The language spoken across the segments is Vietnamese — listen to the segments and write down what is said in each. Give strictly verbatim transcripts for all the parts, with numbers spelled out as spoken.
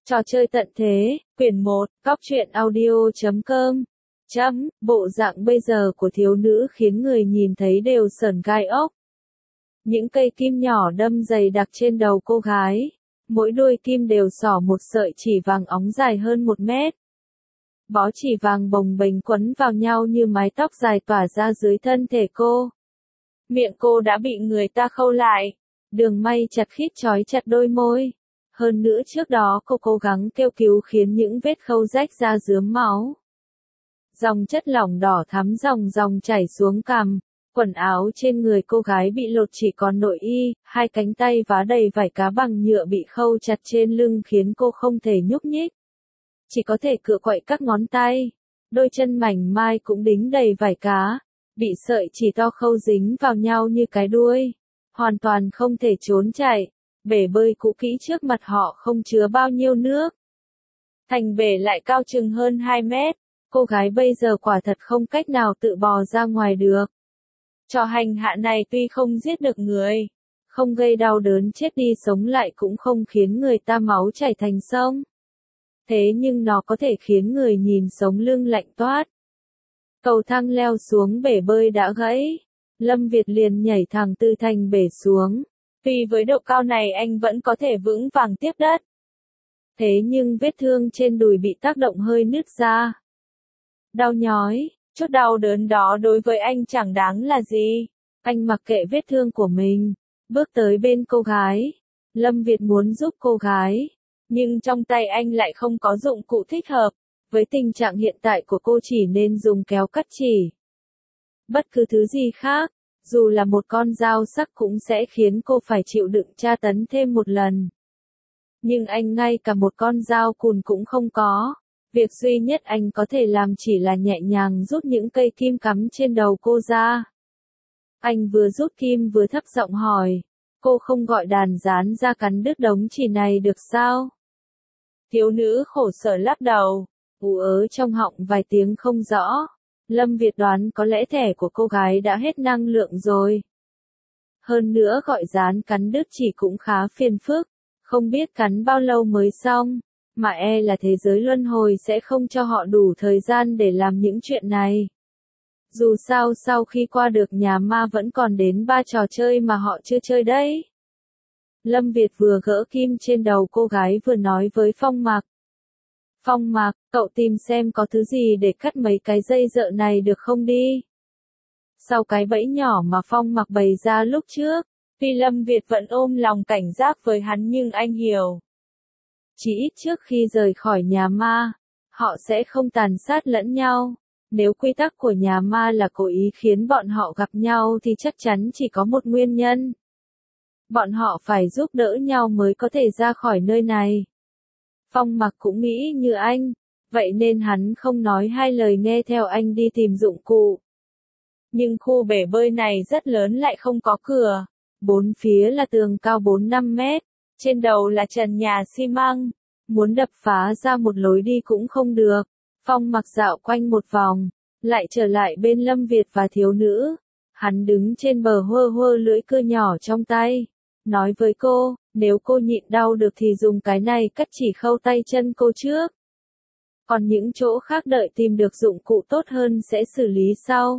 Trò chơi tận thế, quyển một, góc truyện audio chấm com. Chấm, bộ dạng bây giờ của thiếu nữ khiến người nhìn thấy đều sởn gai ốc. Những cây kim nhỏ đâm dày đặc trên đầu cô gái. Mỗi đuôi kim đều xỏ một sợi chỉ vàng óng dài hơn một mét. Bó chỉ vàng bồng bềnh quấn vào nhau như mái tóc dài tỏa ra dưới thân thể cô. Miệng cô đã bị người ta khâu lại. Đường may chặt khít trói chặt đôi môi. Hơn nữa trước đó cô cố gắng kêu cứu khiến những vết khâu rách ra rướm máu. Dòng chất lỏng đỏ thắm dòng dòng chảy xuống cằm, quần áo trên người cô gái bị lột chỉ còn nội y, hai cánh tay vá đầy vải cá bằng nhựa bị khâu chặt trên lưng khiến cô không thể nhúc nhích. Chỉ có thể cựa quậy các ngón tay, đôi chân mảnh mai cũng đính đầy vải cá, bị sợi chỉ to khâu dính vào nhau như cái đuôi, hoàn toàn không thể trốn chạy. Bể bơi cũ kỹ trước mặt họ không chứa bao nhiêu nước. Thành bể lại cao chừng hơn hai mét, cô gái bây giờ quả thật không cách nào tự bò ra ngoài được. Trò hành hạ này tuy không giết được người, không gây đau đớn chết đi sống lại cũng không khiến người ta máu chảy thành sông. Thế nhưng nó có thể khiến người nhìn sống lưng lạnh toát. Cầu thang leo xuống bể bơi đã gãy, Lâm Việt liền nhảy thẳng từ thành bể xuống. Tuy với độ cao này anh vẫn có thể vững vàng tiếp đất. Thế nhưng vết thương trên đùi bị tác động hơi nứt ra. Đau nhói, chút đau đớn đó đối với anh chẳng đáng là gì. Anh mặc kệ vết thương của mình, bước tới bên cô gái. Lâm Việt muốn giúp cô gái, nhưng trong tay anh lại không có dụng cụ thích hợp. Với tình trạng hiện tại của cô chỉ nên dùng kéo cắt chỉ. Bất cứ thứ gì khác, dù là một con dao sắc cũng sẽ khiến cô phải chịu đựng tra tấn thêm một lần. Nhưng anh ngay cả một con dao cùn cũng không có. Việc duy nhất anh có thể làm chỉ là nhẹ nhàng rút những cây kim cắm trên đầu cô ra. Anh vừa rút kim vừa thấp giọng hỏi, cô không gọi đàn rán ra cắn đứt đống chỉ này được sao? Thiếu nữ khổ sở lắc đầu, ù ớ trong họng vài tiếng không rõ. Lâm Việt đoán có lẽ thẻ của cô gái đã hết năng lượng rồi. Hơn nữa gọi rán cắn đứt chỉ cũng khá phiền phức, không biết cắn bao lâu mới xong, mà e là thế giới luân hồi sẽ không cho họ đủ thời gian để làm những chuyện này. Dù sao sau khi qua được nhà ma vẫn còn đến ba trò chơi mà họ chưa chơi đấy. Lâm Việt vừa gỡ kim trên đầu cô gái vừa nói với Phong Mạc. Phong Mạc, cậu tìm xem có thứ gì để cắt mấy cái dây dợ này được không đi. Sau cái bẫy nhỏ mà Phong Mạc bày ra lúc trước, tuy Lâm Việt vẫn ôm lòng cảnh giác với hắn nhưng anh hiểu. Chỉ ít trước khi rời khỏi nhà ma, họ sẽ không tàn sát lẫn nhau. Nếu quy tắc của nhà ma là cố ý khiến bọn họ gặp nhau thì chắc chắn chỉ có một nguyên nhân. Bọn họ phải giúp đỡ nhau mới có thể ra khỏi nơi này. Phong Mạc cũng nghĩ như anh, vậy nên hắn không nói hai lời nghe theo anh đi tìm dụng cụ. Nhưng khu bể bơi này rất lớn lại không có cửa, bốn phía là tường cao bốn năm mét, trên đầu là trần nhà xi măng, muốn đập phá ra một lối đi cũng không được. Phong Mạc dạo quanh một vòng, lại trở lại bên Lâm Việt và thiếu nữ. Hắn đứng trên bờ hơ hơ lưỡi cưa nhỏ trong tay, nói với cô, nếu cô nhịn đau được thì dùng cái này cắt chỉ khâu tay chân cô trước. Còn những chỗ khác đợi tìm được dụng cụ tốt hơn sẽ xử lý sau.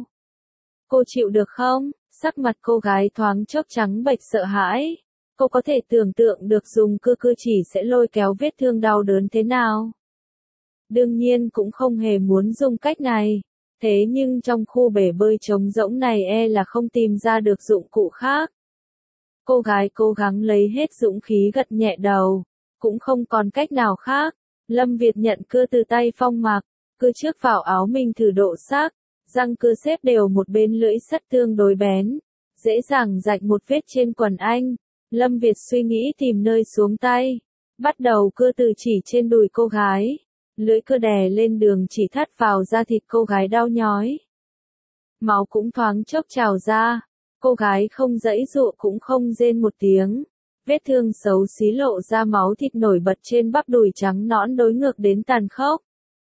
Cô chịu được không? Sắc mặt cô gái thoáng chốc trắng bệch sợ hãi. Cô có thể tưởng tượng được dùng cưa cưa chỉ sẽ lôi kéo vết thương đau đớn thế nào. Đương nhiên cũng không hề muốn dùng cách này. Thế nhưng trong khu bể bơi trống rỗng này e là không tìm ra được dụng cụ khác. Cô gái cố gắng lấy hết dũng khí gật nhẹ đầu, cũng không còn cách nào khác. Lâm Việt nhận cưa từ tay Phong Mạc, cưa trước vào áo mình thử độ sắc, răng cưa xếp đều một bên lưỡi sắt tương đối bén, dễ dàng rạch một vết trên quần anh. Lâm Việt suy nghĩ tìm nơi xuống tay, bắt đầu cưa từ chỉ trên đùi cô gái, lưỡi cưa đè lên đường chỉ thắt vào da thịt cô gái đau nhói. Máu cũng thoáng chốc trào ra. Cô gái không giãy giụa cũng không rên một tiếng. Vết thương xấu xí lộ ra máu thịt nổi bật trên bắp đùi trắng nõn đối ngược đến tàn khốc.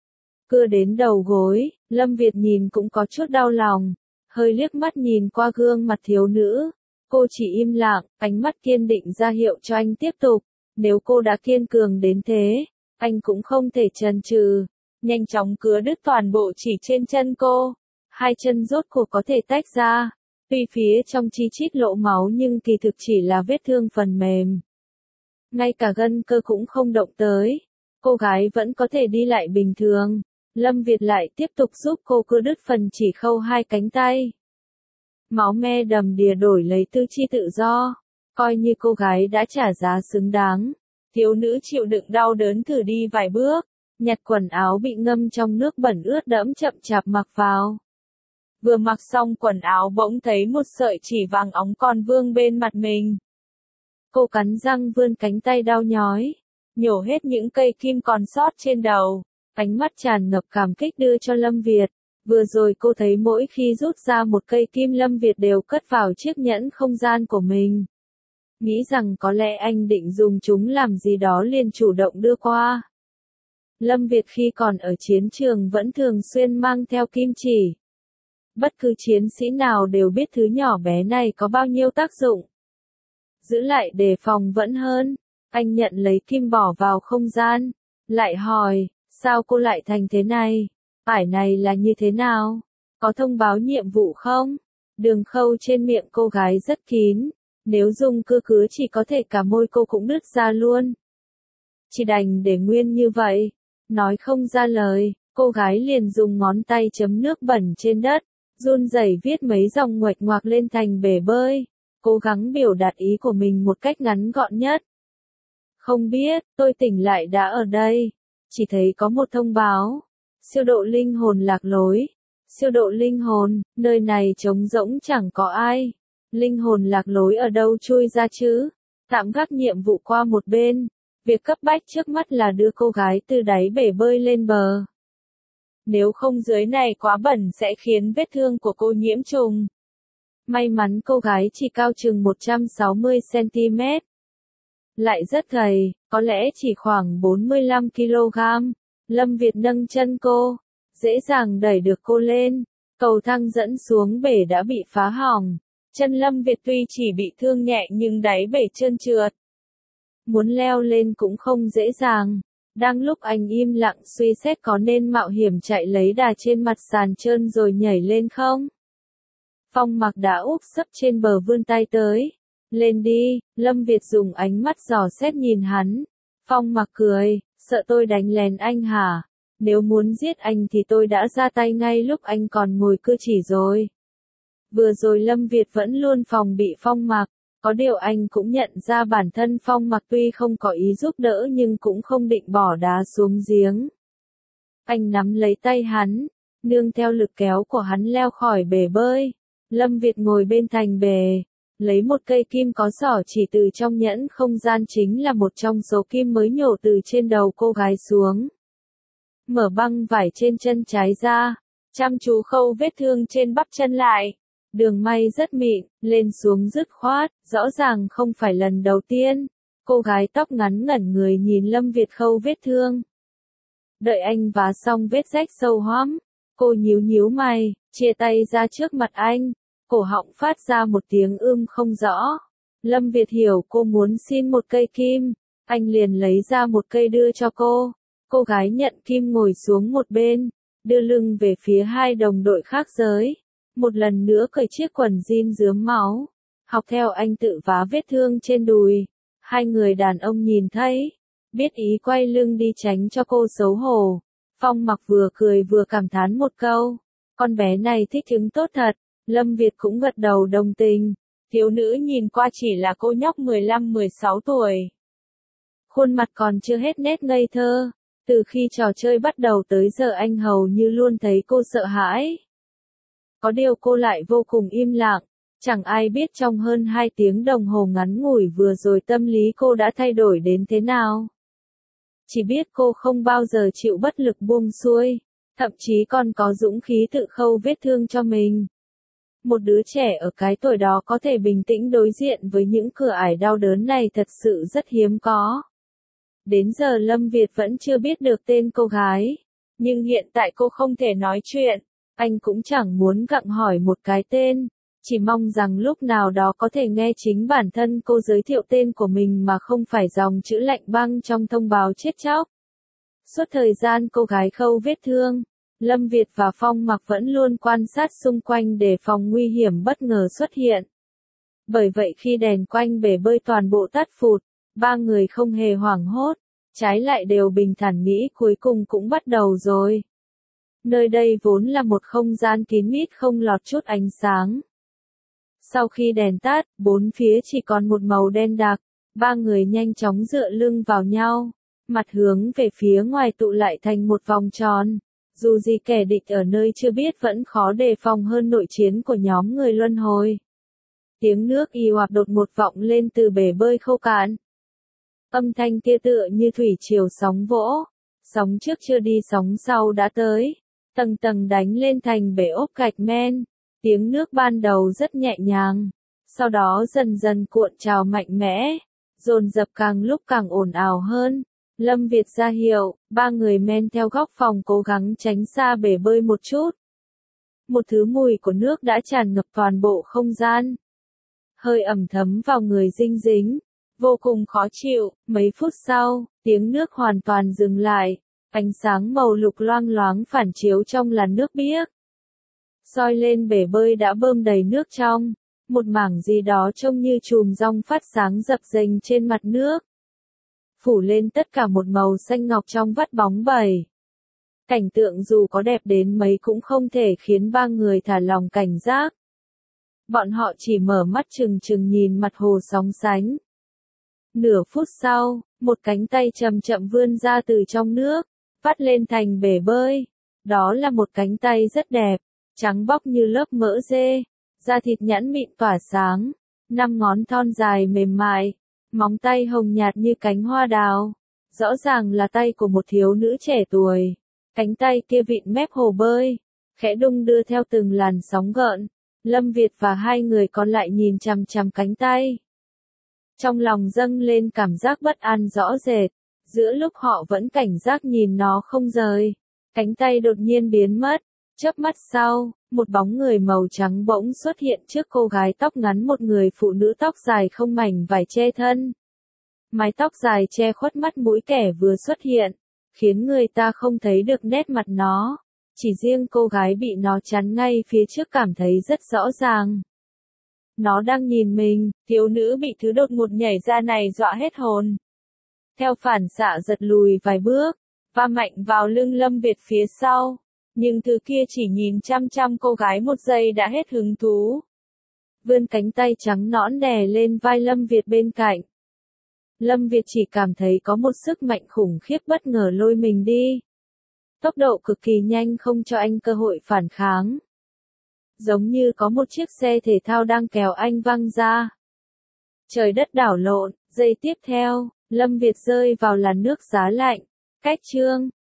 Cưa đến đầu gối, Lâm Việt nhìn cũng có chút đau lòng, hơi liếc mắt nhìn qua gương mặt thiếu nữ. Cô chỉ im lặng, ánh mắt kiên định ra hiệu cho anh tiếp tục. Nếu cô đã kiên cường đến thế, Anh cũng không thể chần chừ, nhanh chóng cứa đứt toàn bộ chỉ trên chân cô. Hai chân rốt cuộc có thể tách ra, tuy phía trong chi chít lỗ máu nhưng kỳ thực chỉ là vết thương phần mềm. Ngay cả gân cơ cũng không động tới, cô gái vẫn có thể đi lại bình thường. Lâm Việt lại tiếp tục giúp cô cưa đứt phần chỉ khâu hai cánh tay. Máu me đầm đìa đổi lấy tư chi tự do, coi như cô gái đã trả giá xứng đáng. Thiếu nữ chịu đựng đau đớn thử đi vài bước, nhặt quần áo bị ngâm trong nước bẩn ướt đẫm chậm chạp mặc vào. Vừa mặc xong quần áo bỗng thấy một sợi chỉ vàng óng còn vương bên mặt mình. Cô cắn răng vươn cánh tay đau nhói, nhổ hết những cây kim còn sót trên đầu, ánh mắt tràn ngập cảm kích đưa cho Lâm Việt. Vừa rồi cô thấy mỗi khi rút ra một cây kim Lâm Việt đều cất vào chiếc nhẫn không gian của mình. Nghĩ rằng có lẽ anh định dùng chúng làm gì đó liền chủ động đưa qua. Lâm Việt khi còn ở chiến trường vẫn thường xuyên mang theo kim chỉ. Bất cứ chiến sĩ nào đều biết thứ nhỏ bé này có bao nhiêu tác dụng. Giữ lại đề phòng vẫn hơn. Anh nhận lấy kim bỏ vào không gian. Lại hỏi, sao cô lại thành thế này? Ải này là như thế nào? Có thông báo nhiệm vụ không? Đường khâu trên miệng cô gái rất kín. Nếu dùng cưa cứa chỉ có thể cả môi cô cũng đứt ra luôn. Chỉ đành để nguyên như vậy. Nói không ra lời, cô gái liền dùng ngón tay chấm nước bẩn trên đất, run rẩy viết mấy dòng nguệch ngoạc lên thành bể bơi, cố gắng biểu đạt ý của mình một cách ngắn gọn nhất. Không biết, tôi tỉnh lại đã ở đây, chỉ thấy có một thông báo. Siêu độ linh hồn lạc lối. Siêu độ linh hồn, nơi này trống rỗng chẳng có ai. Linh hồn lạc lối ở đâu chui ra chứ? Tạm gác nhiệm vụ qua một bên. Việc cấp bách trước mắt là đưa cô gái từ đáy bể bơi lên bờ. Nếu không dưới này quá bẩn sẽ khiến vết thương của cô nhiễm trùng. May mắn cô gái chỉ cao chừng một trăm sáu mươi xăng ti mét. Lại rất gầy, có lẽ chỉ khoảng bốn mươi lăm ki lô gam. Lâm Việt nâng chân cô, dễ dàng đẩy được cô lên. Cầu thang dẫn xuống bể đã bị phá hỏng. Chân Lâm Việt tuy chỉ bị thương nhẹ nhưng đáy bể trơn trượt. Muốn leo lên cũng không dễ dàng. Đang lúc anh im lặng suy xét có nên mạo hiểm chạy lấy đà trên mặt sàn trơn rồi nhảy lên không? Phong Mặc đã úp sấp trên bờ vươn tay tới. Lên đi, Lâm Việt dùng ánh mắt dò xét nhìn hắn. Phong Mặc cười, sợ tôi đánh lén anh hả? Nếu muốn giết anh thì tôi đã ra tay ngay lúc anh còn ngồi cưa chỉ rồi. Vừa rồi Lâm Việt vẫn luôn phòng bị Phong Mặc. Có điều anh cũng nhận ra bản thân Phong Mặc tuy không có ý giúp đỡ nhưng cũng không định bỏ đá xuống giếng. Anh nắm lấy tay hắn, nương theo lực kéo của hắn leo khỏi bể bơi. Lâm Việt ngồi bên thành bể, lấy một cây kim có xỏ chỉ từ trong nhẫn không gian chính là một trong số kim mới nhổ từ trên đầu cô gái xuống. Mở băng vải trên chân trái ra, chăm chú khâu vết thương trên bắp chân lại. Đường may rất mịn, lên xuống dứt khoát, rõ ràng không phải lần đầu tiên. Cô gái tóc ngắn ngẩn người nhìn Lâm Việt khâu vết thương. Đợi anh vá xong vết rách sâu hoắm, cô nhíu nhíu mày, chia tay ra trước mặt anh, cổ họng phát ra một tiếng ưm không rõ. Lâm Việt hiểu cô muốn xin một cây kim, anh liền lấy ra một cây đưa cho cô. Cô gái nhận kim ngồi xuống một bên, đưa lưng về phía hai đồng đội khác giới. Một lần nữa cởi chiếc quần jean rướm máu, học theo anh tự vá vết thương trên đùi. Hai người đàn ông nhìn thấy, biết ý quay lưng đi tránh cho cô xấu hổ. Phong Mặc vừa cười vừa cảm thán một câu, con bé này thích hứng tốt thật. Lâm Việt cũng gật đầu đồng tình. Thiếu nữ nhìn qua chỉ là cô nhóc mười lăm mười sáu tuổi. Khuôn mặt còn chưa hết nét ngây thơ. Từ khi trò chơi bắt đầu tới giờ anh hầu như luôn thấy cô sợ hãi. Có điều cô lại vô cùng im lặng, chẳng ai biết trong hơn hai tiếng đồng hồ ngắn ngủi vừa rồi tâm lý cô đã thay đổi đến thế nào. Chỉ biết cô không bao giờ chịu bất lực buông xuôi, thậm chí còn có dũng khí tự khâu vết thương cho mình. Một đứa trẻ ở cái tuổi đó có thể bình tĩnh đối diện với những cửa ải đau đớn này thật sự rất hiếm có. Đến giờ Lâm Việt vẫn chưa biết được tên cô gái, nhưng hiện tại cô không thể nói chuyện. Anh cũng chẳng muốn gặng hỏi một cái tên, chỉ mong rằng lúc nào đó có thể nghe chính bản thân cô giới thiệu tên của mình mà không phải dòng chữ lạnh băng trong thông báo chết chóc. Suốt thời gian cô gái khâu vết thương, Lâm Việt và Phong Mặc vẫn luôn quan sát xung quanh để phòng nguy hiểm bất ngờ xuất hiện. Bởi vậy khi đèn quanh bể bơi toàn bộ tắt phụt, ba người không hề hoảng hốt, trái lại đều bình thản nghĩ cuối cùng cũng bắt đầu rồi. Nơi đây vốn là một không gian kín mít không lọt chút ánh sáng. Sau khi đèn tắt, bốn phía chỉ còn một màu đen đặc, ba người nhanh chóng dựa lưng vào nhau, mặt hướng về phía ngoài tụ lại thành một vòng tròn. Dù gì kẻ địch ở nơi chưa biết vẫn khó đề phòng hơn nội chiến của nhóm người luân hồi. Tiếng nước ì ạt đột ngột vọng lên từ bể bơi khô cạn. Âm thanh kia tựa như thủy triều sóng vỗ, sóng trước chưa đi sóng sau đã tới, tầng tầng đánh lên thành bể ốp gạch men. Tiếng nước ban đầu rất nhẹ nhàng, sau đó dần dần cuộn trào mạnh mẽ, dồn dập càng lúc càng ồn ào hơn. Lâm Việt ra hiệu, ba người men theo góc phòng cố gắng tránh xa bể bơi một chút. Một thứ mùi của nước đã tràn ngập toàn bộ không gian. Hơi ẩm thấm vào người dinh dính, vô cùng khó chịu. Mấy phút sau, tiếng nước hoàn toàn dừng lại, ánh sáng màu lục loang loáng phản chiếu trong làn nước biếc. Soi lên bể bơi đã bơm đầy nước trong, một mảng gì đó trông như chùm rong phát sáng dập dềnh trên mặt nước. Phủ lên tất cả một màu xanh ngọc trong vắt bóng bẩy. Cảnh tượng dù có đẹp đến mấy cũng không thể khiến ba người thả lòng cảnh giác. Bọn họ chỉ mở mắt trừng trừng nhìn mặt hồ sóng sánh. Nửa phút sau, một cánh tay chậm chậm vươn ra từ trong nước, vắt lên thành bể bơi. Đó là một cánh tay rất đẹp, trắng bóc như lớp mỡ dê, da thịt nhẵn mịn tỏa sáng, năm ngón thon dài mềm mại, móng tay hồng nhạt như cánh hoa đào. Rõ ràng là tay của một thiếu nữ trẻ tuổi. Cánh tay kia vịn mép hồ bơi, khẽ đung đưa theo từng làn sóng gợn. Lâm Việt và hai người còn lại nhìn chằm chằm cánh tay. Trong lòng dâng lên cảm giác bất an rõ rệt, giữa lúc họ vẫn cảnh giác nhìn nó không rời. Cánh tay đột nhiên biến mất, chớp mắt sau, một bóng người màu trắng bỗng xuất hiện trước cô gái tóc ngắn, một người phụ nữ tóc dài không mảnh vải che thân. Mái tóc dài che khuất mắt mũi kẻ vừa xuất hiện, khiến người ta không thấy được nét mặt nó. Chỉ riêng cô gái bị nó chắn ngay phía trước cảm thấy rất rõ ràng. Nó đang nhìn mình, thiếu nữ bị thứ đột ngột nhảy ra này dọa hết hồn. Theo phản xạ giật lùi vài bước, va mạnh vào lưng Lâm Việt phía sau. Nhưng thứ kia chỉ nhìn chăm chăm cô gái một giây đã hết hứng thú. Vươn cánh tay trắng nõn đè lên vai Lâm Việt bên cạnh. Lâm Việt chỉ cảm thấy có một sức mạnh khủng khiếp bất ngờ lôi mình đi. Tốc độ cực kỳ nhanh không cho anh cơ hội phản kháng. Giống như có một chiếc xe thể thao đang kéo anh văng ra. Trời đất đảo lộn, giây tiếp theo, Lâm Việt rơi vào làn nước giá lạnh. Cách chương